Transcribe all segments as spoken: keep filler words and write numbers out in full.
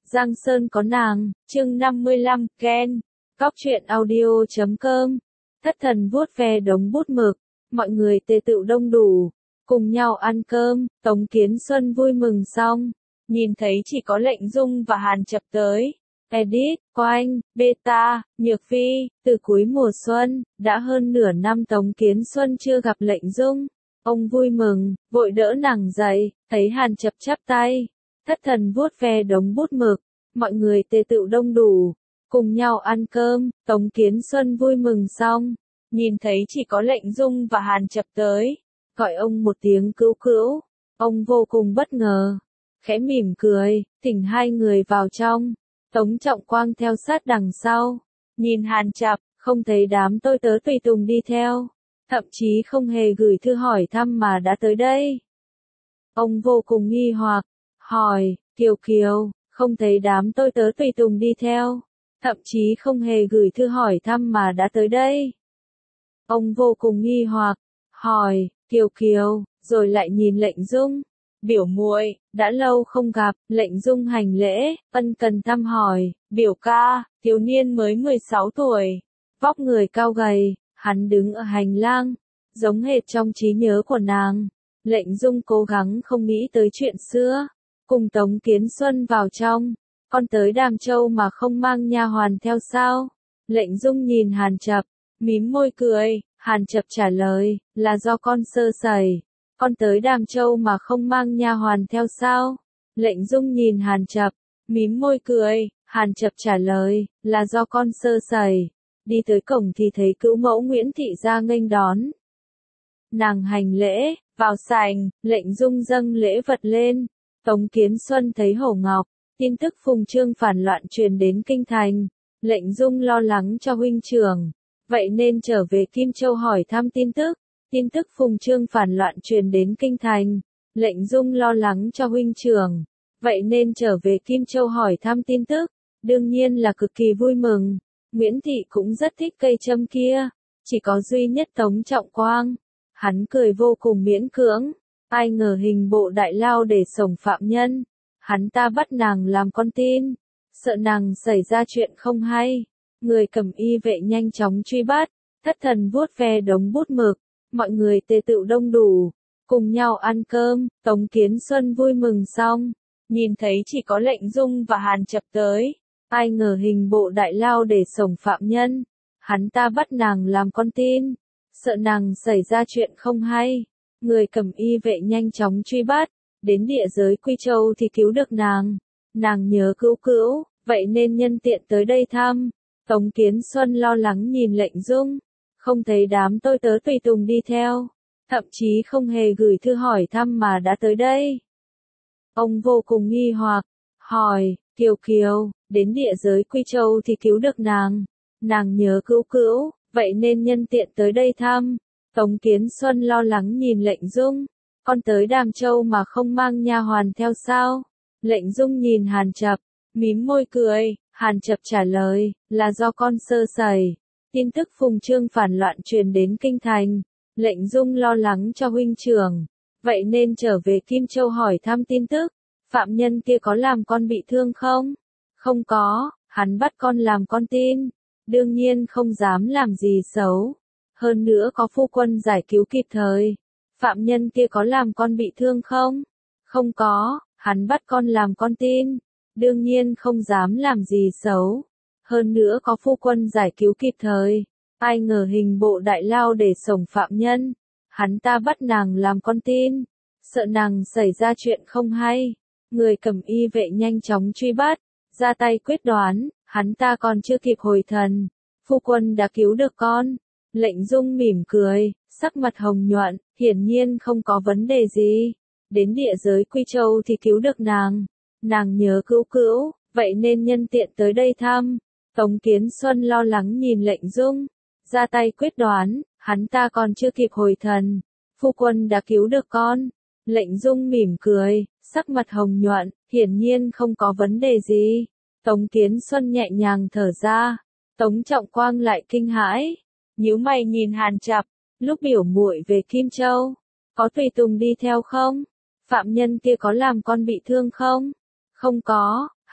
Giang Sơn có nàng, chương năm mươi lăm, Ken, Cóc truyện audio chấm com. Thất thần vuốt ve đống bút mực, mọi người tề tựu đông đủ, cùng nhau ăn cơm. Tống Kiến Xuân vui mừng xong, nhìn thấy chỉ có Lệnh Dung và Hàn Chập tới. Edit, Oanh, Beta, Nhược Phi, từ cuối mùa xuân, đã hơn nửa năm Tống Kiến Xuân chưa gặp Lệnh Dung. Ông vui mừng, vội đỡ nàng dậy, thấy Hàn Chập chắp tay. Thất thần vuốt ve đống bút mực, mọi người tề tựu đông đủ, cùng nhau ăn cơm. Tống Kiến Xuân vui mừng xong, nhìn thấy chỉ có Lệnh Dung và Hàn Chập tới, gọi ông một tiếng cữu cữu. Ông vô cùng bất ngờ, khẽ mỉm cười, thỉnh hai người vào trong. Tống Trọng Quang theo sát đằng sau, nhìn Hàn Chập, không thấy đám tôi tớ tùy tùng đi theo, thậm chí không hề gửi thư hỏi thăm mà đã tới đây. Ông vô cùng nghi hoặc, hỏi, Kiều Kiều, không thấy đám tôi tớ tùy tùng đi theo, thậm chí không hề gửi thư hỏi thăm mà đã tới đây. Ông vô cùng nghi hoặc, hỏi, Kiều Kiều, rồi lại nhìn Lệnh Dung. Biểu muội, đã lâu không gặp. Lệnh Dung hành lễ, ân cần thăm hỏi, biểu ca, thiếu niên mới mười sáu tuổi, vóc người cao gầy, hắn đứng ở hành lang, giống hệt trong trí nhớ của nàng. Lệnh Dung cố gắng không nghĩ tới chuyện xưa, cùng Tống Kiến Xuân vào trong. Con tới Đàm Châu mà không mang nha hoàn theo sao? Lệnh Dung nhìn Hàn Chập, mím môi cười. Hàn Chập trả lời, là do con sơ sẩy. Con tới Đàm Châu mà không mang nha hoàn theo sao? Lệnh Dung nhìn Hàn Chập, mím môi cười. Hàn Chập trả lời, là do con sơ sẩy. Đi tới cổng thì thấy cữu mẫu Nguyễn Thị ra nghênh đón. Nàng hành lễ, vào sảnh. Lệnh Dung dâng lễ vật lên. Tống Kiến Xuân thấy Hổ Ngọc, tin tức Phùng Trương phản loạn truyền đến kinh thành. Lệnh Dung lo lắng cho huynh trưởng, vậy nên trở về Kim Châu hỏi thăm tin tức. Tin tức Phùng Trương phản loạn truyền đến kinh thành. Lệnh Dung lo lắng cho huynh trưởng, vậy nên trở về Kim Châu hỏi thăm tin tức. Đương nhiên là cực kỳ vui mừng. Nguyễn Thị cũng rất thích cây châm kia, chỉ có duy nhất Tống Trọng Quang, hắn cười vô cùng miễn cưỡng. Ai ngờ hình bộ đại lao để sổng phạm nhân, hắn ta bắt nàng làm con tin, sợ nàng xảy ra chuyện không hay. Người cầm y vệ nhanh chóng truy bắt. Thất thần vuốt ve đống bút mực, mọi người tề tựu đông đủ, cùng nhau ăn cơm. Tống Kiến Xuân vui mừng xong, nhìn thấy chỉ có Lệnh Dung và Hàn Chập tới. Ai ngờ hình bộ đại lao để sổng phạm nhân, hắn ta bắt nàng làm con tin, sợ nàng xảy ra chuyện không hay. Người cầm y vệ nhanh chóng truy bắt, đến địa giới Quy Châu thì cứu được nàng. Nàng nhớ cữu cữu, vậy nên nhân tiện tới đây thăm. Tống Kiến Xuân lo lắng nhìn Lệnh Dung, không thấy đám tôi tớ tùy tùng đi theo, thậm chí không hề gửi thư hỏi thăm mà đã tới đây. Ông vô cùng nghi hoặc, hỏi, Kiều Kiều, đến địa giới Quy Châu thì cứu được nàng. Nàng nhớ cữu cữu, vậy nên nhân tiện tới đây thăm. Tống Kiến Xuân lo lắng nhìn Lệnh Dung, con tới Đàm Châu mà không mang nha hoàn theo sao? Lệnh Dung nhìn Hàn Chập, mím môi cười. Hàn Chập trả lời, là do con sơ sẩy. Tin tức Phùng Trương phản loạn truyền đến kinh thành. Lệnh Dung lo lắng cho huynh trưởng, vậy nên trở về Kim Châu hỏi thăm tin tức. Phạm nhân kia có làm con bị thương không? Không có, hắn bắt con làm con tin, đương nhiên không dám làm gì xấu. Hơn nữa có phu quân giải cứu kịp thời. Phạm nhân kia có làm con bị thương không? Không có, hắn bắt con làm con tin, đương nhiên không dám làm gì xấu. Hơn nữa có phu quân giải cứu kịp thời. Ai ngờ hình bộ đại lao để sổng phạm nhân, hắn ta bắt nàng làm con tin, sợ nàng xảy ra chuyện không hay. Người cầm y vệ nhanh chóng truy bắt, ra tay quyết đoán, hắn ta còn chưa kịp hồi thần, phu quân đã cứu được con. Lệnh Dung mỉm cười, sắc mặt hồng nhuận, hiển nhiên không có vấn đề gì. Đến địa giới Quy Châu thì cứu được nàng. Nàng nhớ cữu cữu, vậy nên nhân tiện tới đây thăm. Tống Kiến Xuân lo lắng nhìn Lệnh Dung, ra tay quyết đoán, hắn ta còn chưa kịp hồi thần, phu quân đã cứu được con. Lệnh Dung mỉm cười, sắc mặt hồng nhuận, hiển nhiên không có vấn đề gì. Tống Kiến Xuân nhẹ nhàng thở ra. Tống Trọng Quang lại kinh hãi, nhíu mày nhìn Hàn Chập, lúc biểu muội về Kim Châu, có tùy tùng đi theo không? Phạm nhân kia có làm con bị thương không? Không có,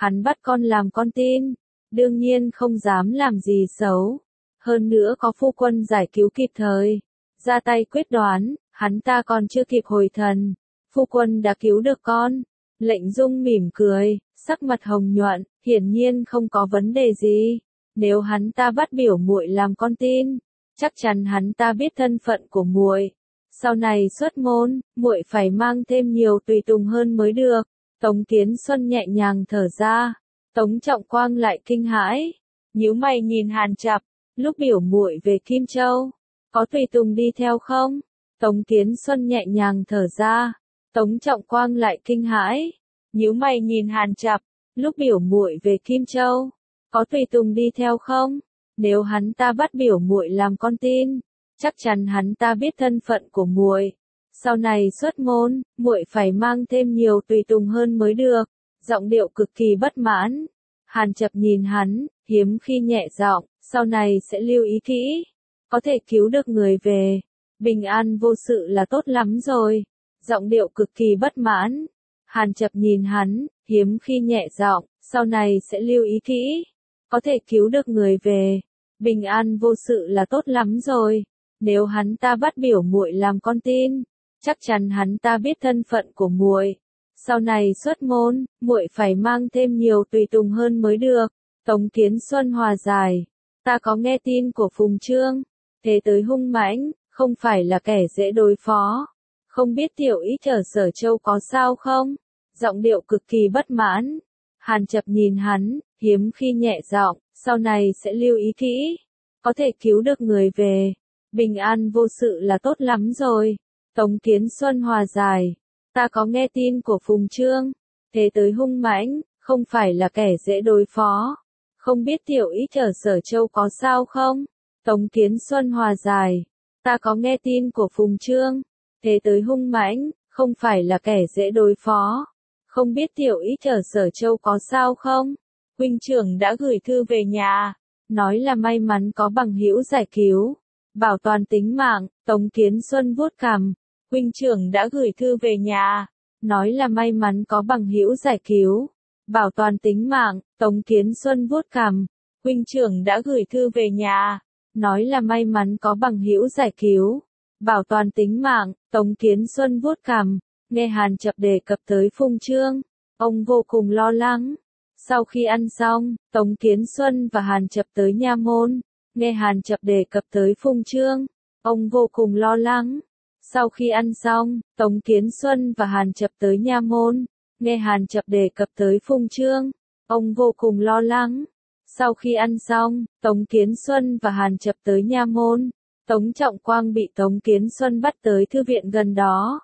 Hắn bắt con làm con tin, đương nhiên không dám làm gì xấu. Hơn nữa có phu quân giải cứu kịp thời, ra tay quyết đoán, hắn ta còn chưa kịp hồi thần, phu quân đã cứu được con. Lệnh Dung mỉm cười, sắc mặt hồng nhuận, hiển nhiên không có vấn đề gì. Nếu hắn ta bắt biểu muội làm con tin, chắc chắn hắn ta biết thân phận của muội. Sau này xuất môn, muội phải mang thêm nhiều tùy tùng hơn mới được. Tống Kiến Xuân nhẹ nhàng thở ra, Tống Trọng Quang lại kinh hãi, nhíu mày nhìn Hàn Chập, lúc biểu muội về Kim Châu, có tùy tùng đi theo không? Tống Kiến Xuân nhẹ nhàng thở ra, Tống Trọng Quang lại kinh hãi, nhíu mày nhìn Hàn Chập, lúc biểu muội về Kim Châu, có tùy tùng đi theo không? Nếu hắn ta bắt biểu muội làm con tin, chắc chắn hắn ta biết thân phận của muội. Sau này xuất môn, muội phải mang thêm nhiều tùy tùng hơn mới được. Giọng điệu cực kỳ bất mãn. Hàn Chập nhìn hắn, hiếm khi nhẹ giọng, sau này sẽ lưu ý kỹ. Có thể cứu được người về. Bình an vô sự là tốt lắm rồi. Giọng điệu cực kỳ bất mãn. Hàn Chập nhìn hắn, hiếm khi nhẹ giọng, sau này sẽ lưu ý kỹ. Có thể cứu được người về. Bình an vô sự là tốt lắm rồi. Nếu hắn ta bắt biểu muội làm con tin, chắc chắn hắn ta biết thân phận của muội. Sau này xuất môn, muội phải mang thêm nhiều tùy tùng hơn mới được. Tống Kiến Xuân hòa giải, ta có nghe tin của Phùng Trương, thế tới hung mãnh, không phải là kẻ dễ đối phó. Không biết tiểu ý ở Sở Châu có sao không? Giọng điệu cực kỳ bất mãn. Hàn Chập nhìn hắn, hiếm khi nhẹ giọng, sau này sẽ lưu ý kỹ. Có thể cứu được người về. Bình an vô sự là tốt lắm rồi. Tống Kiến Xuân hòa giải, ta có nghe tin của Phùng Trương, thế tới hung mãnh, không phải là kẻ dễ đối phó. Không biết tiểu ý ở Sở Châu có sao không? Tống Kiến Xuân hòa giải, ta có nghe tin của Phùng Trương, thế tới hung mãnh, không phải là kẻ dễ đối phó. Không biết tiểu ý ở Sở Châu có sao không? Huynh trưởng đã gửi thư về nhà, nói là may mắn có bằng hữu giải cứu, bảo toàn tính mạng. Tống Kiến Xuân vuốt cằm, huynh trưởng đã gửi thư về nhà, nói là may mắn có bằng hữu giải cứu, bảo toàn tính mạng. Tống Kiến Xuân vuốt cằm, huynh trưởng đã gửi thư về nhà, nói là may mắn có bằng hữu giải cứu, bảo toàn tính mạng. Tống Kiến Xuân vuốt cằm, nghe Hàn Chập đề cập tới Phùng Trương, ông vô cùng lo lắng. Sau khi ăn xong, Tống Kiến Xuân và Hàn Chập tới nha môn, nghe Hàn Chập đề cập tới Phùng Trương, ông vô cùng lo lắng. Sau khi ăn xong, Tống Kiến Xuân và Hàn Chập tới nha môn, nghe Hàn Chập đề cập tới Phùng Trương, ông vô cùng lo lắng. Sau khi ăn xong, Tống Kiến Xuân và Hàn Chập tới nha môn, Tống Trọng Quang bị Tống Kiến Xuân bắt tới thư viện gần đó.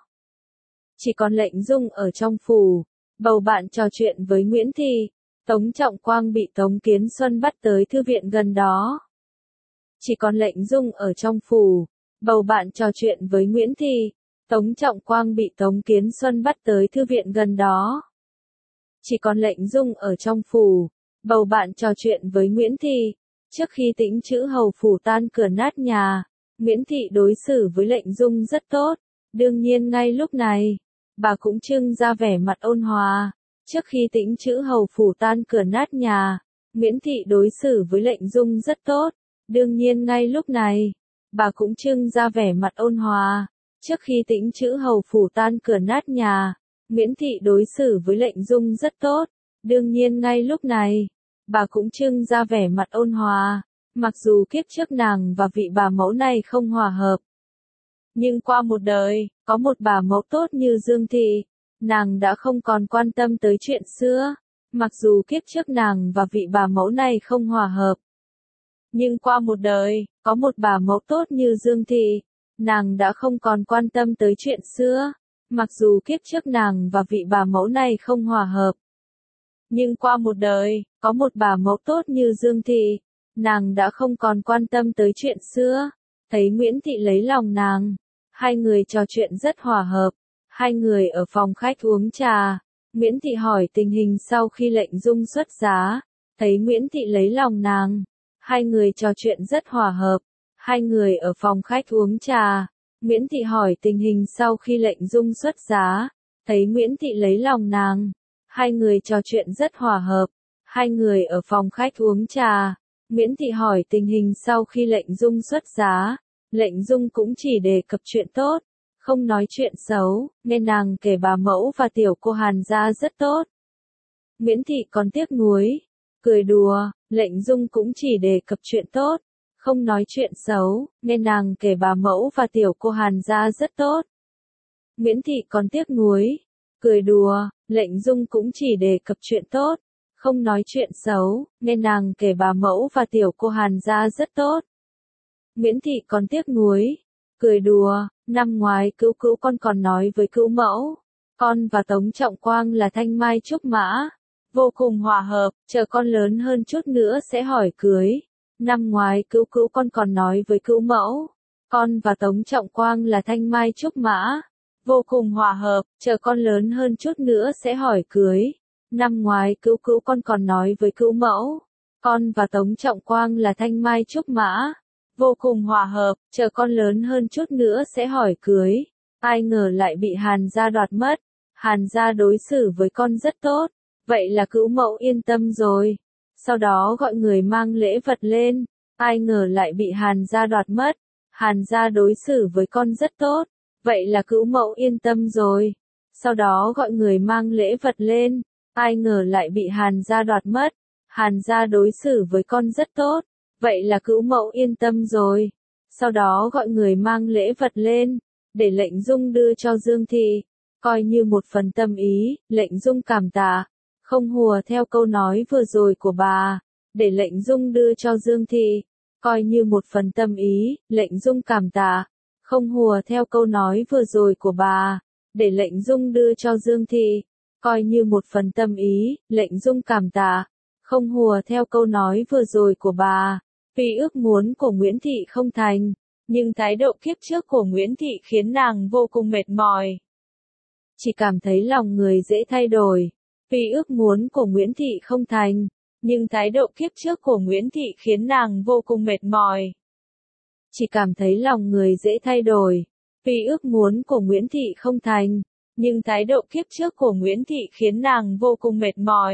Chỉ còn Lệnh Dung ở trong phủ, bầu bạn trò chuyện với Nguyễn Thị. Tống Trọng Quang bị Tống Kiến Xuân bắt tới thư viện gần đó. Chỉ còn Lệnh Dung ở trong phủ, bầu bạn trò chuyện với Nguyễn Thị. Tống Trọng Quang bị Tống Kiến Xuân bắt tới thư viện gần đó. Chỉ còn Lệnh Dung ở trong phủ, bầu bạn trò chuyện với Nguyễn Thị. Trước khi Tĩnh Chữ Hầu phủ tan cửa nát nhà, Nguyễn Thị đối xử với Lệnh Dung rất tốt. Đương nhiên ngay lúc này, bà cũng trưng ra vẻ mặt ôn hòa. Trước khi Tĩnh Chữ Hầu phủ tan cửa nát nhà, Nguyễn Thị đối xử với Lệnh Dung rất tốt. Đương nhiên ngay lúc này, bà cũng trưng ra vẻ mặt ôn hòa. Trước khi Tĩnh Chữ Hầu phủ tan cửa nát nhà, Nguyễn Thị đối xử với Lệnh Dung rất tốt. Đương nhiên ngay lúc này, bà cũng trưng ra vẻ mặt ôn hòa. Mặc dù kiếp trước nàng và vị bà mẫu này không hòa hợp, nhưng qua một đời, có một bà mẫu tốt như Dương Thị, nàng đã không còn quan tâm tới chuyện xưa. Mặc dù kiếp trước nàng và vị bà mẫu này không hòa hợp, nhưng qua một đời, có một bà mẫu tốt như Dương Thị, nàng đã không còn quan tâm tới chuyện xưa. Mặc dù kiếp trước nàng và vị bà mẫu này không hòa hợp, nhưng qua một đời, có một bà mẫu tốt như Dương Thị, nàng đã không còn quan tâm tới chuyện xưa. Thấy Nguyễn Thị lấy lòng nàng, hai người trò chuyện rất hòa hợp. Hai người ở phòng khách uống trà. Nguyễn Thị hỏi tình hình sau khi Lệnh Dung xuất giá. Thấy Nguyễn Thị lấy lòng nàng, hai người trò chuyện rất hòa hợp. Hai người ở phòng khách uống trà. Nguyễn Thị hỏi tình hình sau khi Lệnh Dung xuất giá. Thấy Nguyễn Thị lấy lòng nàng, Hai người trò chuyện rất hòa hợp. Hai người ở phòng khách uống trà. Nguyễn Thị hỏi tình hình sau khi Lệnh Dung xuất giá. Lệnh Dung cũng chỉ đề cập chuyện tốt, không nói chuyện xấu, nên nàng kể bà mẫu và tiểu cô Hàn gia rất tốt. Nguyễn Thị còn tiếc nuối, cười đùa, Lệnh Dung cũng chỉ đề cập chuyện tốt, không nói chuyện xấu, nên nàng kể bà mẫu và tiểu cô Hàn gia rất tốt. Nguyễn Thị còn tiếc nuối, cười đùa, Lệnh Dung cũng chỉ đề cập chuyện tốt, không nói chuyện xấu, nên nàng kể bà mẫu và tiểu cô Hàn gia rất tốt. Nguyễn Thị còn tiếc nuối, cười đùa, năm ngoái cữu cữu con còn nói với cữu mẫu, con và Tống Trọng Quang là thanh mai trúc mã, vô cùng hòa hợp, chờ con lớn hơn chút nữa sẽ hỏi cưới. Năm ngoái cữu cữu con còn nói với cữu mẫu, con và Tống Trọng Quang là thanh mai trúc mã, vô cùng hòa hợp, chờ con lớn hơn chút nữa sẽ hỏi cưới. Năm ngoái cữu cữu con còn nói với cữu mẫu, con và Tống Trọng Quang là thanh mai trúc mã, vô cùng hòa hợp, chờ con lớn hơn chút nữa sẽ hỏi cưới. Ai ngờ lại bị Hàn gia đoạt mất. Hàn gia đối xử với con rất tốt, vậy là cữu mẫu yên tâm rồi. Sau đó gọi người mang lễ vật lên, ai ngờ lại bị Hàn gia đoạt mất. Hàn gia đối xử với con rất tốt, vậy là cữu mẫu yên tâm rồi. Sau đó gọi người mang lễ vật lên, ai ngờ lại bị Hàn gia đoạt mất. Hàn gia đối xử với con rất tốt, vậy là cữu mẫu yên tâm rồi. Sau đó gọi người mang lễ vật lên, để Lệnh Dung đưa cho Dương Thị, coi như một phần tâm ý. Lệnh Dung cảm tạ, không hùa theo câu nói vừa rồi của bà, để Lệnh Dung đưa cho Dương Thị, coi như một phần tâm ý. Lệnh Dung cảm tạ, không hùa theo câu nói vừa rồi của bà, để Lệnh Dung đưa cho Dương Thị, coi như một phần tâm ý. Lệnh Dung cảm tạ, không hùa theo câu nói vừa rồi của bà. Vì ước muốn của Nguyễn Thị không thành, nhưng thái độ kiếp trước của Nguyễn Thị khiến nàng vô cùng mệt mỏi. Chỉ cảm thấy lòng người dễ thay đổi. Vì ước muốn của Nguyễn Thị không thành, nhưng thái độ kiếp trước của Nguyễn Thị khiến nàng vô cùng mệt mỏi. Chỉ cảm thấy lòng người dễ thay đổi. Vì ước muốn của Nguyễn Thị không thành, nhưng thái độ kiếp trước của Nguyễn Thị khiến nàng vô cùng mệt mỏi.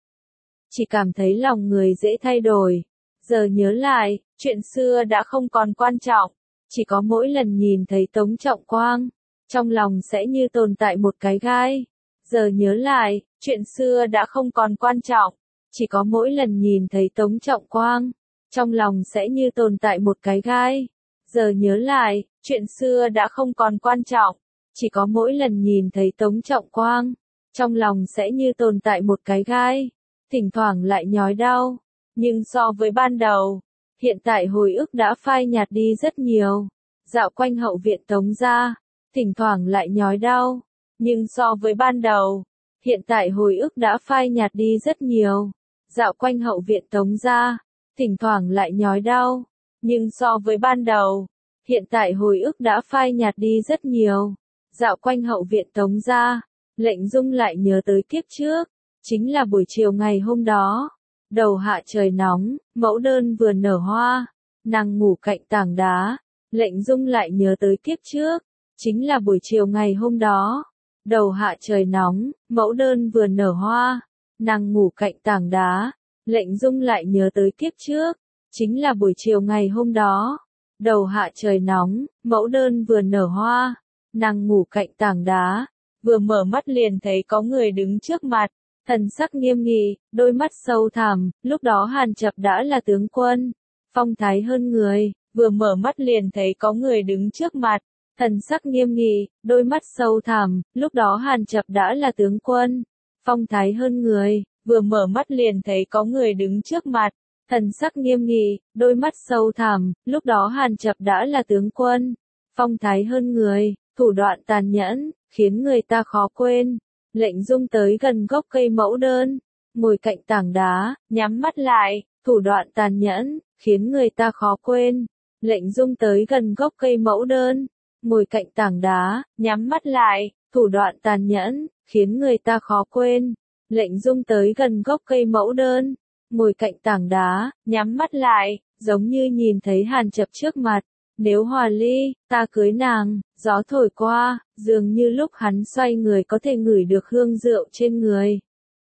Chỉ cảm thấy lòng người dễ thay đổi. Giờ nhớ lại, chuyện xưa đã không còn quan trọng, chỉ có mỗi lần nhìn thấy Tống Trọng Quang, trong lòng sẽ như tồn tại một cái gai. Giờ nhớ lại, chuyện xưa đã không còn quan trọng, chỉ có mỗi lần nhìn thấy Tống Trọng Quang, trong lòng sẽ như tồn tại một cái gai. Giờ nhớ lại, chuyện xưa đã không còn quan trọng, chỉ có mỗi lần nhìn thấy Tống Trọng Quang, trong lòng sẽ như tồn tại một cái gai, thỉnh thoảng lại nhói đau. Nhưng so với ban đầu, hiện tại hồi ức đã phai nhạt đi rất nhiều. Dạo quanh hậu viện Tống gia, thỉnh thoảng lại nhói đau. Nhưng so với ban đầu, hiện tại hồi ức đã phai nhạt đi rất nhiều. Dạo quanh hậu viện Tống gia, thỉnh thoảng lại nhói đau. Nhưng so với ban đầu, hiện tại hồi ức đã phai nhạt đi rất nhiều. Dạo quanh hậu viện Tống gia, Lệnh Dung lại nhớ tới kiếp trước, chính là buổi chiều ngày hôm đó. Đầu hạ trời nóng, mẫu đơn vừa nở hoa, nàng ngủ cạnh tảng đá. Lệnh Dung lại nhớ tới kiếp trước, chính là buổi chiều ngày hôm đó. Đầu hạ trời nóng, mẫu đơn vừa nở hoa, nàng ngủ cạnh tảng đá. Lệnh Dung lại nhớ tới kiếp trước, chính là buổi chiều ngày hôm đó. Đầu hạ trời nóng, mẫu đơn vừa nở hoa, nàng ngủ cạnh tảng đá. Vừa mở mắt liền thấy có người đứng trước mặt. Thần sắc nghiêm nghị, đôi mắt sâu thẳm, lúc đó Hàn Chập đã là tướng quân, phong thái hơn người, vừa mở mắt liền thấy có người đứng trước mặt. Thần sắc nghiêm nghị, đôi mắt sâu thẳm, lúc đó Hàn Chập đã là tướng quân, phong thái hơn người, vừa mở mắt liền thấy có người đứng trước mặt. Thần sắc nghiêm nghị, đôi mắt sâu thẳm, lúc đó Hàn Chập đã là tướng quân, phong thái hơn người, thủ đoạn tàn nhẫn, khiến người ta khó quên. Lệnh Dung tới gần gốc cây mẫu đơn, ngồi cạnh tảng đá, nhắm mắt lại, thủ đoạn tàn nhẫn, khiến người ta khó quên. Lệnh Dung tới gần gốc cây mẫu đơn, ngồi cạnh tảng đá, nhắm mắt lại, thủ đoạn tàn nhẫn, khiến người ta khó quên. Lệnh Dung tới gần gốc cây mẫu đơn, ngồi cạnh tảng đá, nhắm mắt lại, giống như nhìn thấy Hàn Chập trước mặt. Nếu hòa ly, ta cưới nàng, gió thổi qua, dường như lúc hắn xoay người có thể ngửi được hương rượu trên người.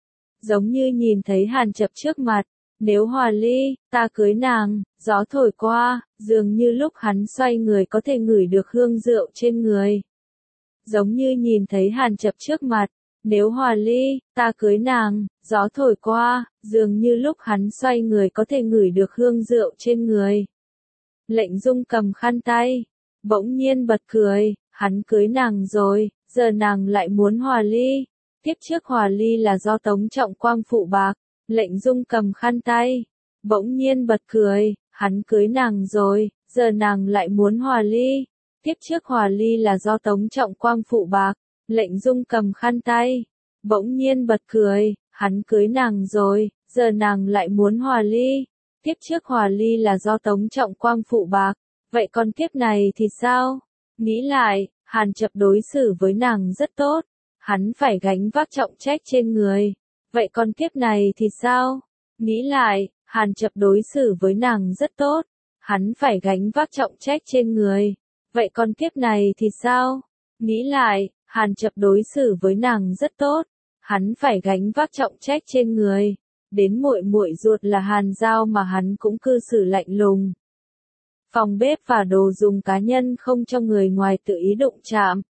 giống như nhìn thấy Hàn Chập trước mặt. Nếu Hòa Ly, ta cưới nàng, gió thổi qua, dường như lúc hắn xoay người có thể ngửi được hương rượu trên người. Giống như nhìn thấy Hàn Chập trước mặt. Nếu Hòa Ly, ta cưới nàng, gió thổi qua, dường như lúc hắn xoay người có thể ngửi được hương rượu trên người. Lệnh Dung cầm khăn tay, bỗng nhiên bật cười, hắn cưới nàng rồi, giờ nàng lại muốn Hòa Ly. Tiếp trước Hòa Ly là do Tống Trọng Quang phụ bạc. Lệnh Dung cầm khăn tay, bỗng nhiên bật cười, hắn cưới nàng rồi, giờ nàng lại muốn Hòa Ly. Tiếp trước Hòa Ly là do Tống Trọng Quang phụ bạc. Lệnh Dung cầm khăn tay, bỗng nhiên bật cười, hắn cưới nàng rồi, giờ nàng lại muốn Hòa Ly. Tiếp trước Hòa Ly là do Tống Trọng Quang phụ bạc, vậy còn kiếp này thì sao? Nghĩ lại, Hàn Chập đối xử với nàng rất tốt, hắn phải gánh vác trọng trách trên người. Vậy còn kiếp này thì sao? Nghĩ lại, Hàn Chập đối xử với nàng rất tốt, hắn phải gánh vác trọng trách trên người. Vậy còn kiếp này thì sao? Nghĩ lại, Hàn Chập đối xử với nàng rất tốt, hắn phải gánh vác trọng trách trên người. Đến muội muội ruột là Hàn Giao mà hắn cũng cư xử lạnh lùng. Phòng bếp và đồ dùng cá nhân không cho người ngoài tự ý đụng chạm.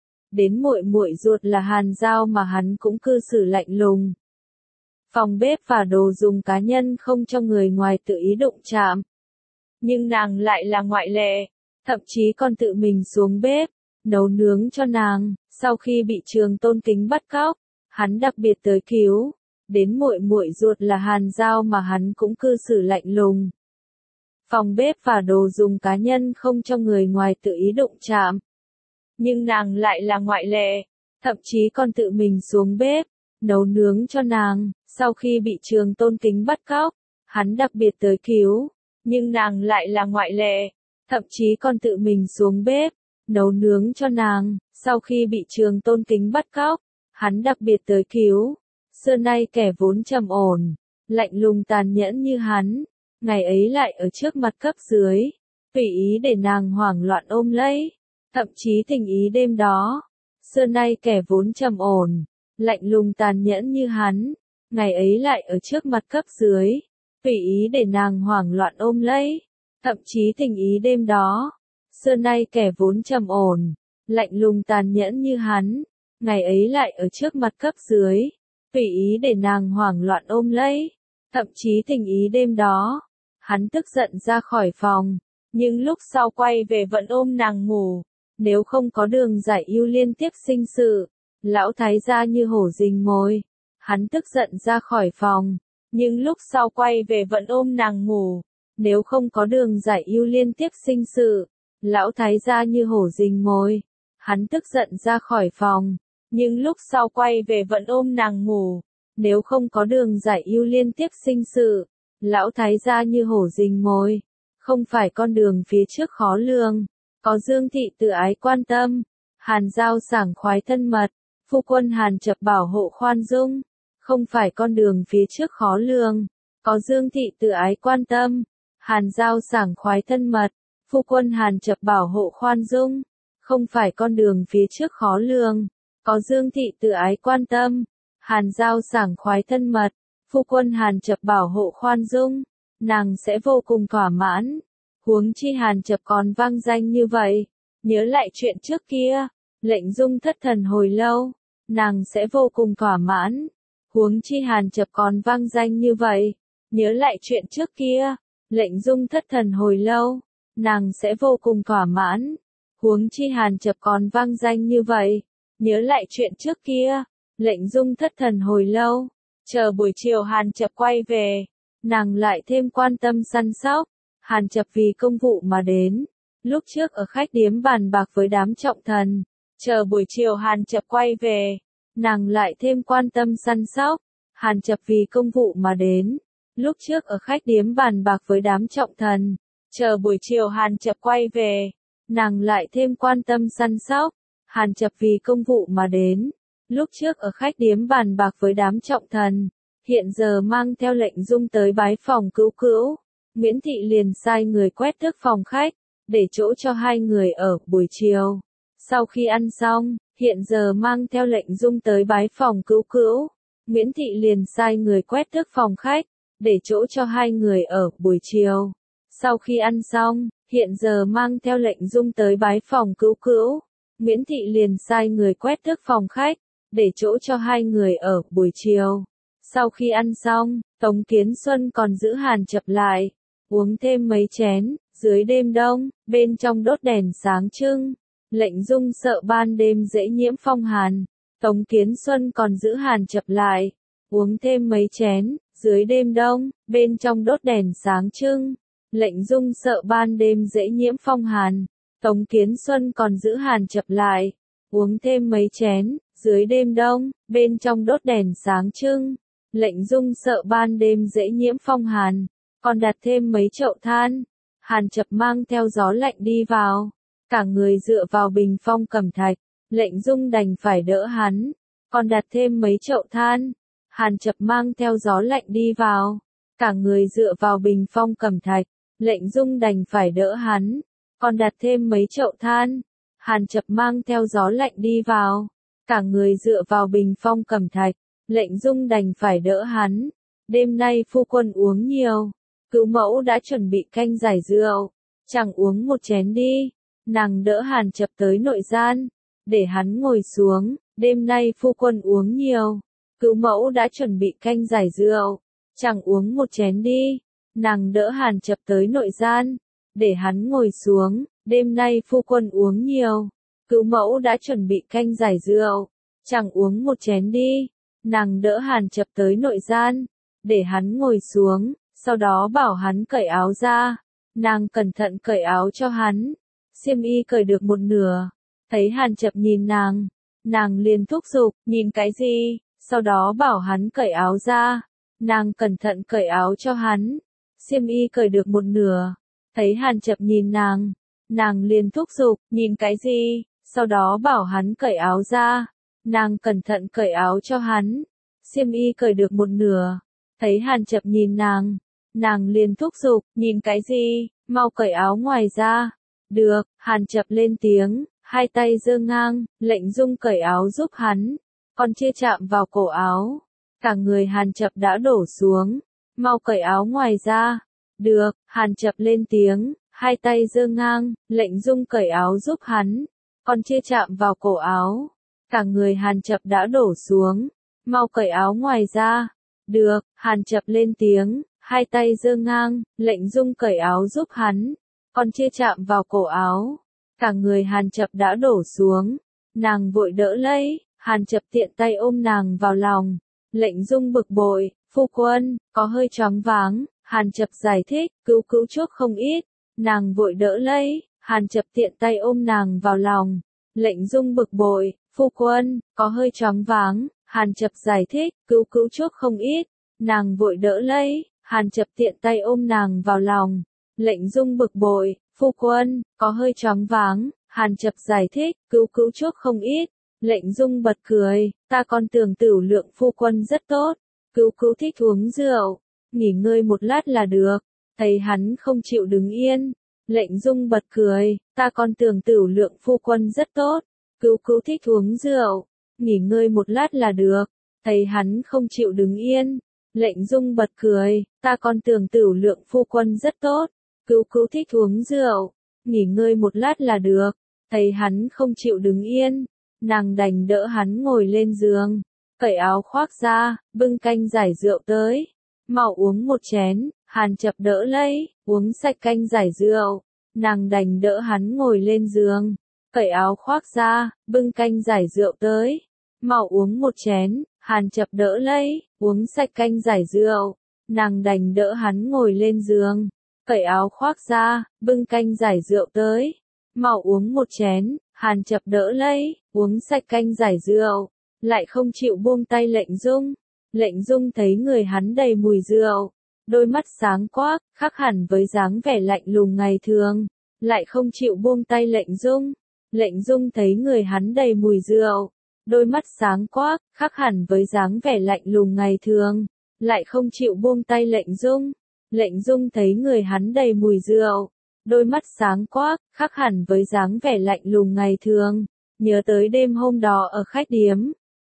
Đến muội muội ruột là Hàn Giao mà hắn cũng cư xử lạnh lùng. Phòng bếp và đồ dùng cá nhân không cho người ngoài tự ý đụng chạm. Nhưng nàng lại là ngoại lệ, thậm chí còn tự mình xuống bếp, nấu nướng cho nàng. Sau khi bị Trường Tôn Kính bắt cóc, hắn đặc biệt tới cứu. Đến muội muội ruột là Hàn Giao mà hắn cũng cư xử lạnh lùng. Phòng bếp và đồ dùng cá nhân không cho người ngoài tự ý đụng chạm. Nhưng nàng lại là ngoại lệ, thậm chí còn tự mình xuống bếp, nấu nướng cho nàng. Sau khi bị Trường Tôn Kính bắt cóc, hắn đặc biệt tới cứu. Nhưng nàng lại là ngoại lệ, thậm chí còn tự mình xuống bếp, nấu nướng cho nàng. Sau khi bị Trường Tôn Kính bắt cóc, hắn đặc biệt tới cứu. Xưa nay kẻ vốn trầm ổn, lạnh lùng tàn nhẫn như hắn, ngày ấy lại ở trước mặt cấp dưới, tùy ý để nàng hoảng loạn ôm lấy, thậm chí tình ý đêm đó. Xưa nay kẻ vốn trầm ổn, lạnh lùng tàn nhẫn như hắn, ngày ấy lại ở trước mặt cấp dưới, tùy ý để nàng hoảng loạn ôm lấy, thậm chí tình ý đêm đó. Xưa nay kẻ vốn trầm ổn, lạnh lùng tàn nhẫn như hắn, ngày ấy lại ở trước mặt cấp dưới, tùy ý để nàng hoảng loạn ôm lấy, thậm chí tình ý đêm đó. Hắn tức giận ra khỏi phòng, nhưng lúc sau quay về vẫn ôm nàng ngủ. Nếu không có Đường Giải Ưu liên tiếp sinh sự, lão thái gia như hổ rình mồi. Hắn tức giận ra khỏi phòng, nhưng lúc sau quay về vẫn ôm nàng ngủ. Nếu không có Đường Giải Ưu liên tiếp sinh sự, lão thái gia như hổ rình mồi. Hắn tức giận ra khỏi phòng, nhưng lúc sau quay về vẫn ôm nàng ngủ. Nếu không có Đường Giải Ưu liên tiếp sinh sự, lão thái gia như hổ rình mồi. Không phải con đường phía trước khó lường, có Dương thị tự ái quan tâm, Hàn Giao sảng khoái thân mật, phu quân Hàn Chập bảo hộ khoan dung. Không phải con đường phía trước khó lường, có Dương thị tự ái quan tâm, Hàn Giao sảng khoái thân mật, phu quân Hàn Chập bảo hộ khoan dung. Không phải con đường phía trước khó lường, có Dương thị tự ái quan tâm, Hàn Giao sảng khoái thân mật, phu quân Hàn Chập bảo hộ khoan dung, nàng sẽ vô cùng thỏa mãn. Huống chi Hàn Chập còn vang danh như vậy, nhớ lại chuyện trước kia, Lệnh Dung thất thần hồi lâu, nàng sẽ vô cùng thỏa mãn. Huống chi Hàn Chập còn vang danh như vậy, nhớ lại chuyện trước kia, Lệnh Dung thất thần hồi lâu, nàng sẽ vô cùng thỏa mãn. Huống chi Hàn Chập còn vang danh như vậy, nhớ lại chuyện trước kia, Lệnh Dung thất thần hồi lâu, chờ buổi chiều Hàn Chập quay về, nàng lại thêm quan tâm săn sóc. Hàn Chập vì công vụ mà đến, lúc trước ở khách điếm bàn bạc với đám trọng thần, chờ buổi chiều Hàn Chập quay về, nàng lại thêm quan tâm săn sóc. Hàn Chập vì công vụ mà đến, lúc trước ở khách điếm bàn bạc với đám trọng thần, chờ buổi chiều Hàn Chập quay về, nàng lại thêm quan tâm săn sóc. Hàn Chập vì công vụ mà đến, lúc trước ở khách điếm bàn bạc với đám trọng thần, hiện giờ mang theo Lệnh Dung tới bái phòng Cữu Cữu. Nguyễn Thị liền sai người quét tước phòng khách, để chỗ cho hai người ở buổi chiều. Sau khi ăn xong, hiện giờ mang theo Lệnh Dung tới bái phòng Cữu Cữu. Nguyễn Thị liền sai người quét tước phòng khách, để chỗ cho hai người ở buổi chiều. Sau khi ăn xong, hiện giờ mang theo lệnh Dung tới bái phòng Cữu Cữu. Nguyễn Thị liền sai người quét tước phòng khách, để chỗ cho hai người ở buổi chiều. Sau khi ăn xong, Tống Kiến Xuân còn giữ Hàn Chập lại, uống thêm mấy chén, dưới đêm đông, bên trong đốt đèn sáng trưng. Lệnh Dung sợ ban đêm dễ nhiễm phong hàn, Tống Kiến Xuân còn giữ Hàn Chập lại, uống thêm mấy chén, dưới đêm đông, bên trong đốt đèn sáng trưng. Lệnh Dung sợ ban đêm dễ nhiễm phong hàn, Tống Kiến Xuân còn giữ Hàn Chập lại, uống thêm mấy chén, dưới đêm đông, bên trong đốt đèn sáng trưng. Lệnh Dung sợ ban đêm dễ nhiễm phong hàn, còn đặt thêm mấy chậu than. Hàn Chập mang theo gió lạnh đi vào, cả người dựa vào bình phong cẩm thạch, Lệnh Dung đành phải đỡ hắn, còn đặt thêm mấy chậu than. Hàn Chập mang theo gió lạnh đi vào, cả người dựa vào bình phong cẩm thạch, Lệnh Dung đành phải đỡ hắn, còn đặt thêm mấy chậu than. Hàn Chập mang theo gió lạnh đi vào, cả người dựa vào bình phong cẩm thạch, Lệnh Dung đành phải đỡ hắn. Đêm nay phu quân uống nhiều, Cữu mẫu đã chuẩn bị canh giải rượu, chẳng uống một chén đi. Nàng đỡ Hàn Chập tới nội gian, để hắn ngồi xuống. Đêm nay phu quân uống nhiều, Cữu mẫu đã chuẩn bị canh giải rượu, chẳng uống một chén đi. Nàng đỡ Hàn Chập tới nội gian, để hắn ngồi xuống. Đêm nay phu quân uống nhiều, Cữu mẫu đã chuẩn bị canh giải rượu, chẳng uống một chén đi. Nàng đỡ Hàn Chập tới nội gian, để hắn ngồi xuống, sau đó bảo hắn cởi áo ra. Nàng cẩn thận cởi áo cho hắn, xiêm y cởi được một nửa, thấy Hàn Chập nhìn nàng, nàng liền thúc giục, nhìn cái gì, sau đó bảo hắn cởi áo ra. Nàng cẩn thận cởi áo cho hắn, xiêm y cởi được một nửa, thấy Hàn Chập nhìn nàng, nàng liền thúc giục, nhìn cái gì, sau đó bảo hắn cởi áo ra. Nàng cẩn thận cởi áo cho hắn, xiêm y cởi được một nửa, thấy Hàn Chập nhìn nàng, nàng liền thúc giục, nhìn cái gì, mau cởi áo ngoài ra. Được, Hàn Chập lên tiếng, hai tay giơ ngang, Lệnh Dung cởi áo giúp hắn, còn chưa chạm vào cổ áo, cả người Hàn Chập đã đổ xuống, mau cởi áo ngoài ra. Được, Hàn Chập lên tiếng, hai tay giơ ngang, Lệnh Dung cởi áo giúp hắn, còn chưa chạm vào cổ áo, cả người Hàn Chập đã đổ xuống, mau cởi áo ngoài ra. Được, Hàn Chập lên tiếng, hai tay giơ ngang, Lệnh Dung cởi áo giúp hắn, còn chưa chạm vào cổ áo, cả người Hàn Chập đã đổ xuống. Nàng vội đỡ lấy, Hàn Chập tiện tay ôm nàng vào lòng. Lệnh Dung bực bội, phu quân, có hơi choáng váng. Hàn Chập giải thích, Cữu Cữu chuốc không ít. Nàng vội đỡ lấy, Hàn Chập tiện tay ôm nàng vào lòng. Lệnh Dung bực bội, phu quân, có hơi choáng váng. Hàn Chập giải thích, Cữu Cữu chuốc không ít. Nàng vội đỡ lấy, Hàn Chập tiện tay ôm nàng vào lòng. Lệnh Dung bực bội, phu quân, có hơi choáng váng. Hàn Chập giải thích, Cữu Cữu chuốc không ít. Lệnh Dung bật cười, ta còn tưởng Tửu Lượng phu quân rất tốt. Cữu Cữu thích uống rượu, nghỉ ngơi một lát là được. Thấy hắn không chịu đứng yên, Lệnh Dung bật cười, ta còn tưởng Tửu Lượng phu quân rất tốt. Cữu Cữu thích uống rượu, nghỉ ngơi một lát là được. Thấy hắn không chịu đứng yên, Lệnh Dung bật cười, ta còn tưởng Tửu Lượng phu quân rất tốt. Cữu Cữu thích uống rượu, nghỉ ngơi một lát là được. Thấy hắn không chịu đứng yên, nàng đành đỡ hắn ngồi lên giường, cởi áo khoác ra, bưng canh giải rượu tới. Mau uống một chén. Hàn Chập đỡ lấy, uống sạch canh giải rượu. Nàng đành đỡ hắn ngồi lên giường, cởi áo khoác ra, bưng canh giải rượu tới. Mau uống một chén. Hàn Chập đỡ lấy, uống sạch canh giải rượu. Nàng đành đỡ hắn ngồi lên giường, cởi áo khoác ra, bưng canh giải rượu tới. Mau uống một chén. Hàn Chập đỡ lấy, uống sạch canh giải rượu, lại không chịu buông tay Lệnh Dung. Lệnh Dung thấy người hắn đầy mùi rượu, đôi mắt sáng quắc, khác hẳn với dáng vẻ lạnh lùng ngày thường, lại không chịu buông tay Lệnh Dung. Lệnh Dung thấy người hắn đầy mùi rượu, đôi mắt sáng quắc, khác hẳn với dáng vẻ lạnh lùng ngày thường, lại không chịu buông tay Lệnh Dung. Lệnh Dung thấy người hắn đầy mùi rượu, đôi mắt sáng quắc, khác hẳn với dáng vẻ lạnh lùng ngày thường, nhớ tới đêm hôm đó ở khách điếm,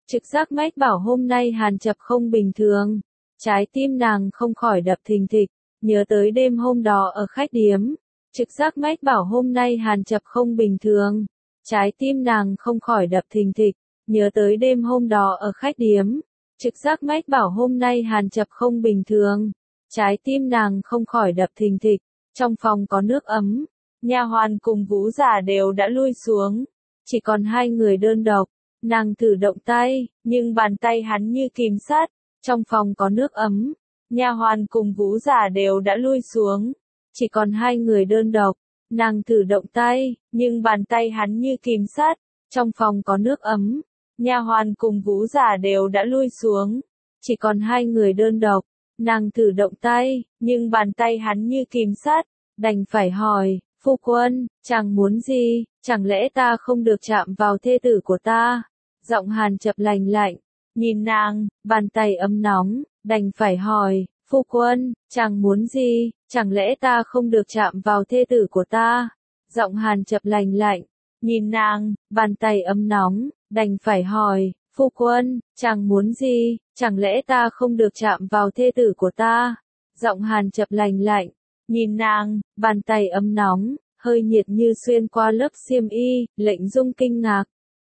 Trực giác mách bảo hôm nay Hàn Chập không bình thường. Trái tim nàng không khỏi đập thình thịch, nhớ tới đêm hôm đó ở khách điếm. Trực giác mách bảo hôm nay Hàn Chập không bình thường. Trái tim nàng không khỏi đập thình thịch, nhớ tới đêm hôm đó ở khách điếm. Trực giác mách bảo hôm nay Hàn Chập không bình thường. Trái tim nàng không khỏi đập thình thịch. Trong phòng có nước ấm, nha hoàn cùng vũ giả đều đã lui xuống, chỉ còn hai người đơn độc. Nàng thử động tay, nhưng bàn tay hắn như kìm sát. Trong phòng có nước ấm, nha hoàn cùng vũ giả đều đã lui xuống, chỉ còn hai người đơn độc. Nàng thử động tay, nhưng bàn tay hắn như kìm sát. Trong phòng có nước ấm, nha hoàn cùng vũ giả đều đã lui xuống, chỉ còn hai người đơn độc. Nàng thử động tay, nhưng bàn tay hắn như kìm sát, đành phải hỏi, phu quân, chàng muốn gì, chẳng lẽ ta không được chạm vào thê tử của ta? Giọng Hàn Chập lạnh lạnh, nhìn nàng, bàn tay ấm nóng, đành phải hỏi, phu quân, chàng muốn gì, chẳng lẽ ta không được chạm vào thê tử của ta? Giọng Hàn Chập lạnh lạnh, nhìn nàng, bàn tay ấm nóng, đành phải hỏi, phu quân, chàng muốn gì, chẳng lẽ ta không được chạm vào thê tử của ta? Giọng Hàn Chập lạnh lạnh, nhìn nàng, bàn tay ấm nóng, hơi nhiệt như xuyên qua lớp xiêm y, lệnh Dung kinh ngạc.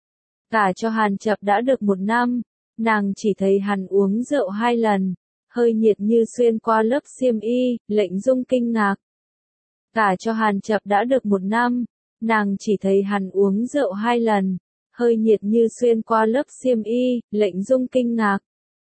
Gả cho Hàn Chập đã được một năm, nàng chỉ thấy hắn uống rượu hai lần, hơi nhiệt như xuyên qua lớp xiêm y, lệnh Dung kinh ngạc. Gả cho Hàn Chập đã được một năm, nàng chỉ thấy hắn uống rượu hai lần, hơi nhiệt như xuyên qua lớp xiêm y, lệnh Dung kinh ngạc.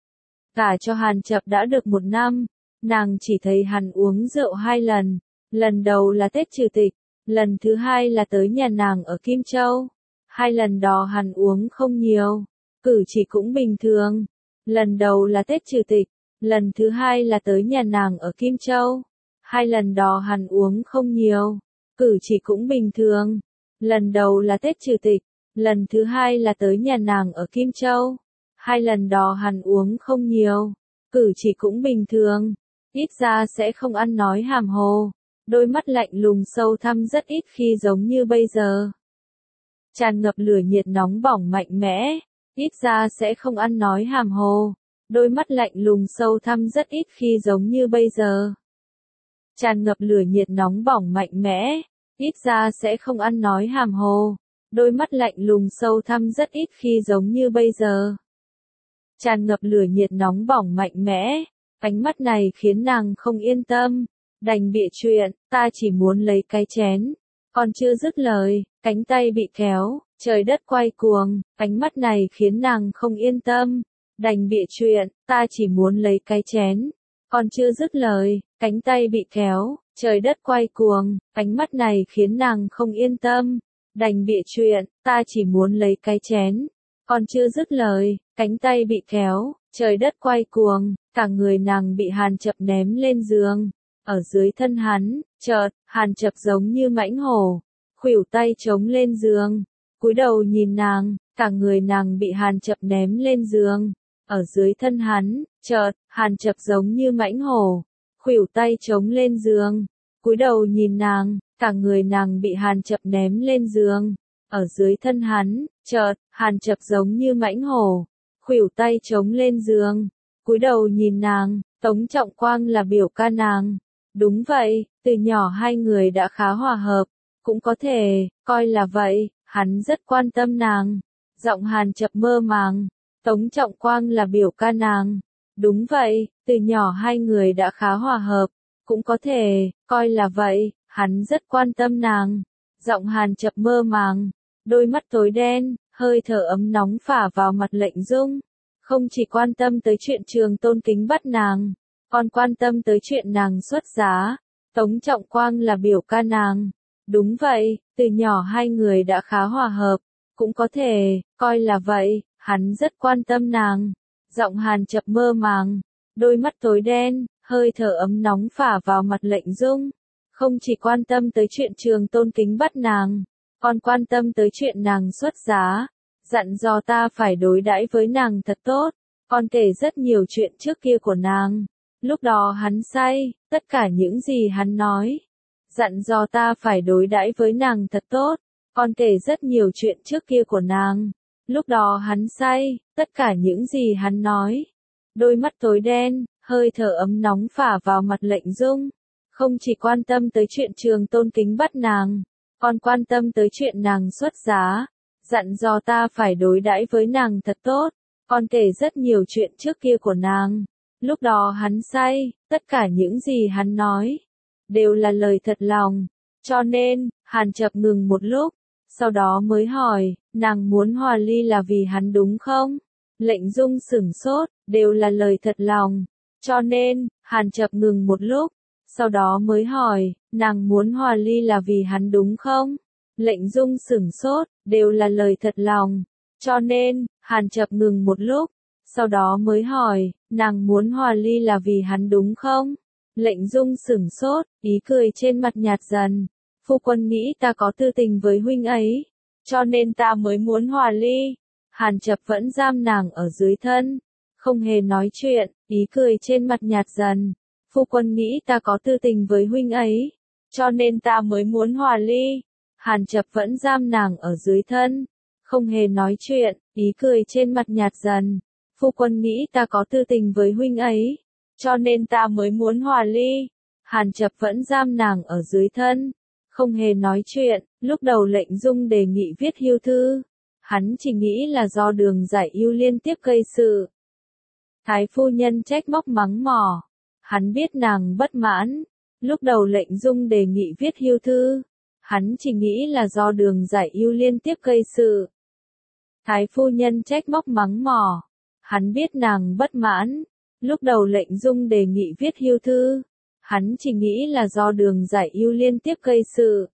Gả cho Hàn Chập đã được một năm, nàng chỉ thấy hắn uống rượu hai lần, lần đầu là Tết trừ tịch, lần thứ hai là tới nhà nàng ở Kim Châu. Hai lần đó hắn uống không nhiều, cử chỉ cũng bình thường. Lần đầu là Tết trừ tịch, lần thứ hai là tới nhà nàng ở Kim Châu. Hai lần đó hắn uống không nhiều, cử chỉ cũng bình thường. Lần đầu là Tết trừ tịch, lần thứ hai là tới nhà nàng ở Kim Châu. Hai lần đó hắn uống không nhiều, cử chỉ cũng bình thường. Ít ra sẽ không ăn nói hàm hồ. Đôi mắt lạnh lùng sâu thẳm rất ít khi giống như bây giờ. Tràn ngập lửa nhiệt nóng bỏng mạnh mẽ, ít ra sẽ không ăn nói hàm hồ. Đôi mắt lạnh lùng sâu thẳm rất ít khi giống như bây giờ. Tràn ngập lửa nhiệt nóng bỏng mạnh mẽ, ít ra sẽ không ăn nói hàm hồ. Đôi mắt lạnh lùng sâu thẳm rất ít khi giống như bây giờ. Tràn ngập lửa nhiệt nóng bỏng mạnh mẽ, ánh mắt này khiến nàng không yên tâm, đành bịa chuyện, ta chỉ muốn lấy cái chén. Còn chưa dứt lời, cánh tay bị kéo, trời đất quay cuồng, ánh mắt này khiến nàng không yên tâm, đành bịa chuyện, ta chỉ muốn lấy cái chén. Còn chưa dứt lời, cánh tay bị kéo, trời đất quay cuồng, ánh mắt này khiến nàng không yên tâm, đành bịa chuyện, ta chỉ muốn lấy cái chén. Còn chưa dứt lời, cánh tay bị kéo, trời đất quay cuồng, cả người nàng bị Hàn Chập ném lên giường. Ở dưới thân hắn, chợt, Hàn Chập giống như mãnh hổ, khuỷu tay chống lên giường, cúi đầu nhìn nàng, cả người nàng bị Hàn Chập ném lên giường. Ở dưới thân hắn, chợt, Hàn Chập giống như mãnh hổ, khuỷu tay chống lên giường, cúi đầu nhìn nàng, cả người nàng bị Hàn Chập ném lên giường. Ở dưới thân hắn, chợt, Hàn Chập giống như mãnh hổ, khuỷu tay chống lên giường, cúi đầu nhìn nàng. Tống Trọng Quang là biểu ca nàng. Đúng vậy, từ nhỏ hai người đã khá hòa hợp, cũng có thể, coi là vậy, hắn rất quan tâm nàng. Giọng Hàn Chập mơ màng, Tống Trọng Quang là biểu ca nàng. Đúng vậy, từ nhỏ hai người đã khá hòa hợp, cũng có thể, coi là vậy, hắn rất quan tâm nàng. Giọng Hàn Chập mơ màng, đôi mắt tối đen, hơi thở ấm nóng phả vào mặt Lệnh Dung. Không chỉ quan tâm tới chuyện Trường Tôn Kính bắt nàng, còn quan tâm tới chuyện nàng xuất giá. Tống Trọng Quang là biểu ca nàng. Đúng vậy, từ nhỏ hai người đã khá hòa hợp, cũng có thể, coi là vậy, hắn rất quan tâm nàng. Giọng Hàn Chập mơ màng, đôi mắt tối đen, hơi thở ấm nóng phả vào mặt Lệnh Dung. Không chỉ quan tâm tới chuyện Trường Tôn Kính bắt nàng, còn quan tâm tới chuyện nàng xuất giá. Dặn dò ta phải đối đãi với nàng thật tốt, còn kể rất nhiều chuyện trước kia của nàng. Lúc đó hắn say, tất cả những gì hắn nói. Dặn dò ta phải đối đãi với nàng thật tốt, còn kể rất nhiều chuyện trước kia của nàng. Lúc đó hắn say, tất cả những gì hắn nói. Đôi mắt tối đen, hơi thở ấm nóng phả vào mặt Lệnh Dung. Không chỉ quan tâm tới chuyện Trường Tôn Kính bắt nàng, còn quan tâm tới chuyện nàng xuất giá. Dặn dò ta phải đối đãi với nàng thật tốt, còn kể rất nhiều chuyện trước kia của nàng. Lúc đó hắn say, tất cả những gì hắn nói, đều là lời thật lòng. Cho nên, Hàn Chập ngừng một lúc, sau đó mới hỏi, nàng muốn hòa ly là vì hắn đúng không? Lệnh Dung sửng sốt, đều là lời thật lòng. Cho nên, Hàn Chập ngừng một lúc, sau đó mới hỏi, nàng muốn hòa ly là vì hắn đúng không? Lệnh Dung sửng sốt, đều là lời thật lòng. Cho nên, Hàn Chập ngừng một lúc, sau đó mới hỏi, nàng muốn hòa ly là vì hắn đúng không? Lệnh Dung sửng sốt, ý cười trên mặt nhạt dần. Phu quân nghĩ ta có tư tình với huynh ấy, cho nên ta mới muốn hòa ly. Hàn Chập vẫn giam nàng ở dưới thân, không hề nói chuyện, ý cười trên mặt nhạt dần. Phu quân nghĩ ta có tư tình với huynh ấy, cho nên ta mới muốn hòa ly. Hàn Chập vẫn giam nàng ở dưới thân, không hề nói chuyện, ý cười trên mặt nhạt dần. Phu quân nghĩ ta có tư tình với huynh ấy, cho nên ta mới muốn hòa ly. Hàn Chập vẫn giam nàng ở dưới thân, không hề nói chuyện. Lúc đầu Lệnh Dung đề nghị viết hưu thư, hắn chỉ nghĩ là do Đường Giải Yêu liên tiếp gây sự. Thái phu nhân trách móc mắng mỏ, hắn biết nàng bất mãn. Lúc đầu Lệnh Dung đề nghị viết hưu thư, hắn chỉ nghĩ là do Đường Giải Yêu liên tiếp gây sự. Thái phu nhân trách móc mắng mỏ, hắn biết nàng bất mãn. Lúc đầu Lệnh Dung đề nghị viết hưu thư, hắn chỉ nghĩ là do Đường Giải Yêu liên tiếp gây sự.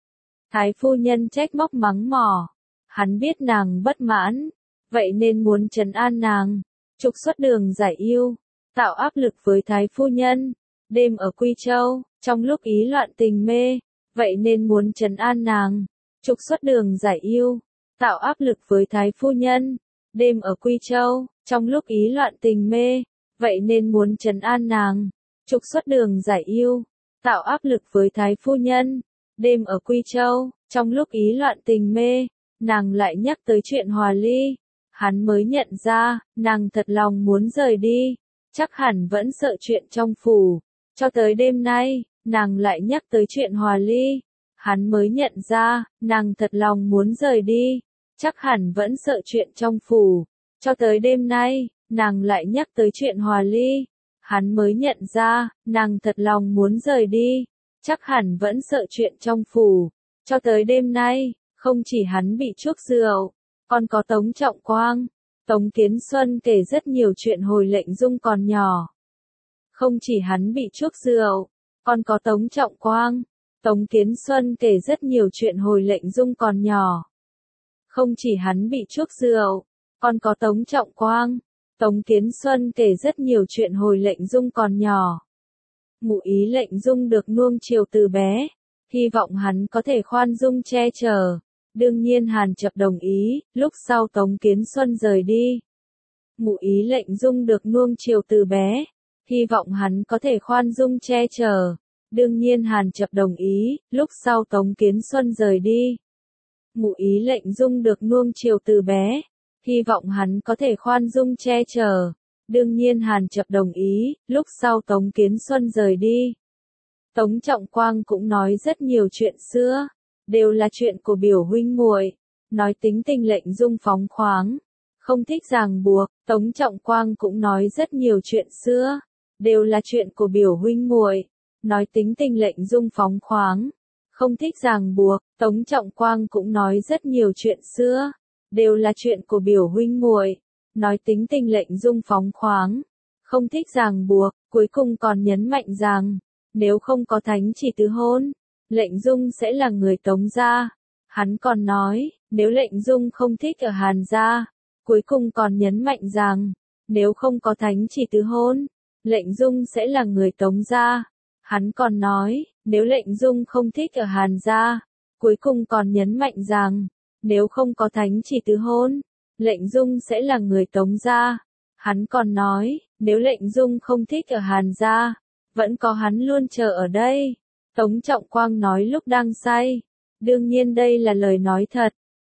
Thái phu nhân trách móc mắng mỏ, hắn biết nàng bất mãn, vậy nên muốn trấn an nàng, trục xuất Đường Giải Yêu, tạo áp lực với Thái phu nhân. Đêm ở Quy Châu, trong lúc ý loạn tình mê, vậy nên muốn trấn an nàng, trục xuất Đường Giải Yêu, tạo áp lực với Thái phu nhân. Đêm ở Quy Châu, trong lúc ý loạn tình mê, vậy nên muốn trấn an nàng, trục xuất Đường Giải Yêu, tạo áp lực với Thái phu nhân. Đêm ở Quy Châu, trong lúc ý loạn tình mê, nàng lại nhắc tới chuyện hòa ly. Hắn mới nhận ra, nàng thật lòng muốn rời đi, chắc hẳn vẫn sợ chuyện trong phủ. Cho tới đêm nay, nàng lại nhắc tới chuyện hòa ly. Hắn mới nhận ra, nàng thật lòng muốn rời đi, chắc hẳn vẫn sợ chuyện trong phủ. Cho tới đêm nay, nàng lại nhắc tới chuyện hòa ly. Hắn mới nhận ra, nàng thật lòng muốn rời đi, chắc hẳn vẫn sợ chuyện trong phủ. Cho tới đêm nay, không chỉ hắn bị chuốc rượu, còn có Tống Trọng Quang. Tống Kiến Xuân kể rất nhiều chuyện hồi Lệnh Dung còn nhỏ. Không chỉ hắn bị chuốc rượu, còn có Tống Trọng Quang. Tống Kiến Xuân kể rất nhiều chuyện hồi Lệnh Dung còn nhỏ. Không chỉ hắn bị chuốc rượu, còn có Tống Trọng Quang. Tống Kiến Xuân kể rất nhiều chuyện hồi Lệnh Dung còn nhỏ. Ngụ ý Lệnh Dung được nuông chiều từ bé, hy vọng hắn có thể khoan dung che chở. Đương nhiên Hàn Chập đồng ý. Lúc sau Tống Kiến Xuân rời đi, ngụ ý Lệnh Dung được nuông chiều từ bé, hy vọng hắn có thể khoan dung che chở. Đương nhiên Hàn Chập đồng ý. Lúc sau Tống Kiến Xuân rời đi, ngụ ý Lệnh Dung được nuông chiều từ bé, hy vọng hắn có thể khoan dung che chở. Đương nhiên Hàn Chập đồng ý. Lúc sau Tống Kiến Xuân rời đi, Tống Trọng Quang cũng nói rất nhiều chuyện xưa, đều là chuyện của biểu huynh muội, nói tính tình Lệnh Dung phóng khoáng, không thích ràng buộc. Tống Trọng Quang cũng nói rất nhiều chuyện xưa, đều là chuyện của biểu huynh muội, nói tính tình Lệnh Dung phóng khoáng, không thích ràng buộc. Tống Trọng Quang cũng nói rất nhiều chuyện xưa, đều là chuyện của biểu huynh muội, nói tính tình Lệnh Dung phóng khoáng, không thích ràng buộc. Cuối cùng còn nhấn mạnh rằng, nếu không có thánh chỉ tứ hôn, Lệnh Dung sẽ là người Tống gia. Hắn còn nói, nếu Lệnh Dung không thích ở Hàn gia. Cuối cùng còn nhấn mạnh rằng, nếu không có thánh chỉ tứ hôn, Lệnh Dung sẽ là người Tống gia. Hắn còn nói, nếu Lệnh Dung không thích ở Hàn gia. Cuối cùng còn nhấn mạnh rằng, nếu không có thánh chỉ tứ hôn, Lệnh Dung sẽ là người Tống gia. Hắn còn nói, nếu Lệnh Dung không thích ở Hàn gia, vẫn có hắn luôn chờ ở đây. Tống Trọng Quang nói lúc đang say. Đương nhiên đây là lời nói thật.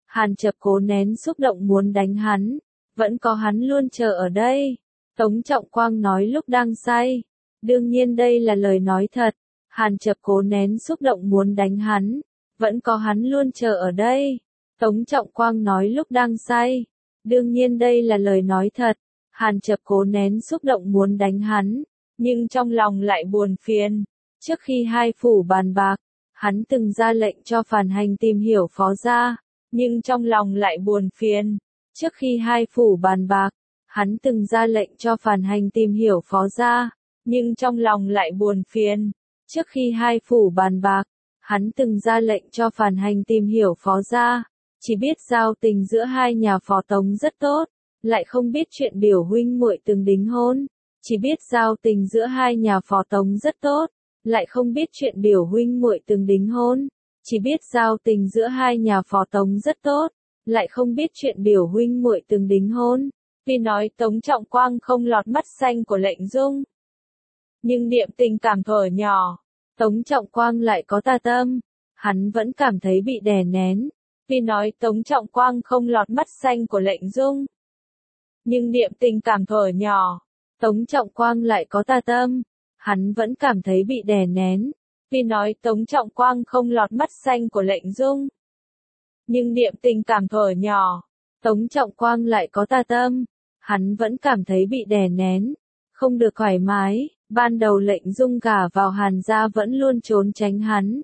Hàn Chập cố nén xúc động muốn đánh hắn. Vẫn có hắn luôn chờ ở đây. Tống Trọng Quang nói lúc đang say. Đương nhiên đây là lời nói thật. Hàn Chập cố nén xúc động muốn đánh hắn. Vẫn có hắn luôn chờ ở đây. Tống Trọng Quang nói lúc đang say. Đương nhiên đây là lời nói thật. Hàn Chập cố nén xúc động muốn đánh hắn. Nhưng trong lòng lại buồn phiền. Trước khi hai phủ bàn bạc, hắn từng ra lệnh cho Phàn Hành tìm hiểu Phó gia. Nhưng trong lòng lại buồn phiền. Trước khi hai phủ bàn bạc, hắn từng ra lệnh cho Phàn Hành tìm hiểu Phó gia. Nhưng trong lòng lại buồn phiền. Trước khi hai phủ bàn bạc, hắn từng ra lệnh cho Phàn Hành tìm hiểu Phó gia. Chỉ biết giao tình giữa hai nhà Phó Tống rất tốt, lại không biết chuyện biểu huynh muội từng đính hôn. Chỉ biết giao tình giữa hai nhà Phó Tống rất tốt, lại không biết chuyện biểu huynh muội từng đính hôn. Chỉ biết giao tình giữa hai nhà Phó Tống rất tốt, lại không biết chuyện biểu huynh muội từng đính hôn. Tuy nói Tống Trọng Quang không lọt mắt xanh của Lệnh Dung, nhưng niệm tình cảm thuở nhỏ, Tống Trọng Quang lại có tà tâm, hắn vẫn cảm thấy bị đè nén. Tuy nói Tống Trọng Quang không lọt mắt xanh của Lệnh Dung, nhưng niệm tình cảm thuở nhỏ, Tống Trọng Quang lại có tà tâm, hắn vẫn cảm thấy bị đè nén. Tuy nói Tống Trọng Quang không lọt mắt xanh của Lệnh Dung, nhưng niệm tình cảm thuở nhỏ, Tống Trọng Quang lại có tà tâm, hắn vẫn cảm thấy bị đè nén, không được thoải mái. Ban đầu Lệnh Dung gả vào Hàn gia vẫn luôn trốn tránh hắn,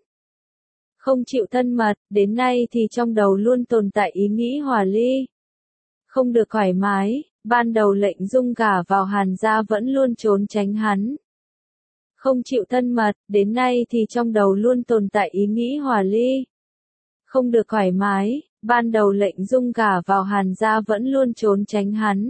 không chịu thân mật, đến nay thì trong đầu luôn tồn tại ý nghĩ hòa ly. Không được thoải mái, ban đầu Lệnh Dung gả vào Hàn gia vẫn luôn trốn tránh hắn, không chịu thân mật, đến nay thì trong đầu luôn tồn tại ý nghĩ hòa ly. Không được thoải mái, ban đầu Lệnh Dung gả vào Hàn gia vẫn luôn trốn tránh hắn,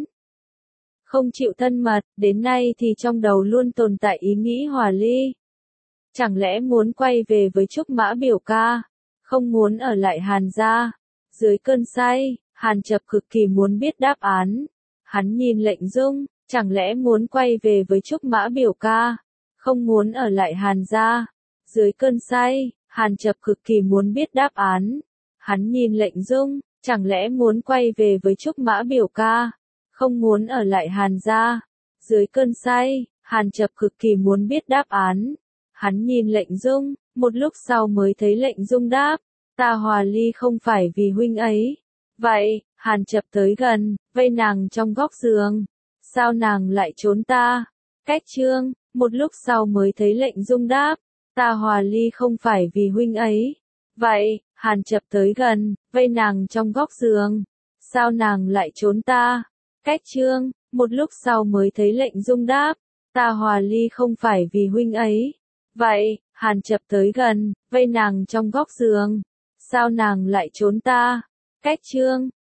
không chịu thân mật, đến nay thì trong đầu luôn tồn tại ý nghĩ hòa ly. Chẳng lẽ muốn quay về với Trúc Mã biểu ca, không muốn ở lại Hàn gia? Dưới cơn say, Hàn Chập cực kỳ muốn biết đáp án. Hắn nhìn Lệnh Dung, chẳng lẽ muốn quay về với Trúc Mã biểu ca, không muốn ở lại Hàn gia? Dưới cơn say, Hàn Chập cực kỳ muốn biết đáp án. Hắn nhìn Lệnh Dung, chẳng lẽ muốn quay về với Trúc Mã biểu ca, không muốn ở lại Hàn gia? Dưới cơn say, Hàn Chập cực kỳ muốn biết đáp án. Hắn nhìn Lệnh Dung, một lúc sau mới thấy Lệnh Dung đáp, ta hòa ly không phải vì huynh ấy. Vậy, Hàn Chập tới gần, vây nàng trong góc giường. Sao nàng lại trốn ta? Cách chương, một lúc sau mới thấy Lệnh Dung đáp, ta hòa ly không phải vì huynh ấy. Vậy, Hàn Chập tới gần, vây nàng trong góc giường. Sao nàng lại trốn ta? Cách chương, một lúc sau mới thấy Lệnh Dung đáp, ta hòa ly không phải vì huynh ấy. Vậy, Hàn Chập tới gần, vây nàng trong góc giường. Sao nàng lại trốn ta? Cách chương,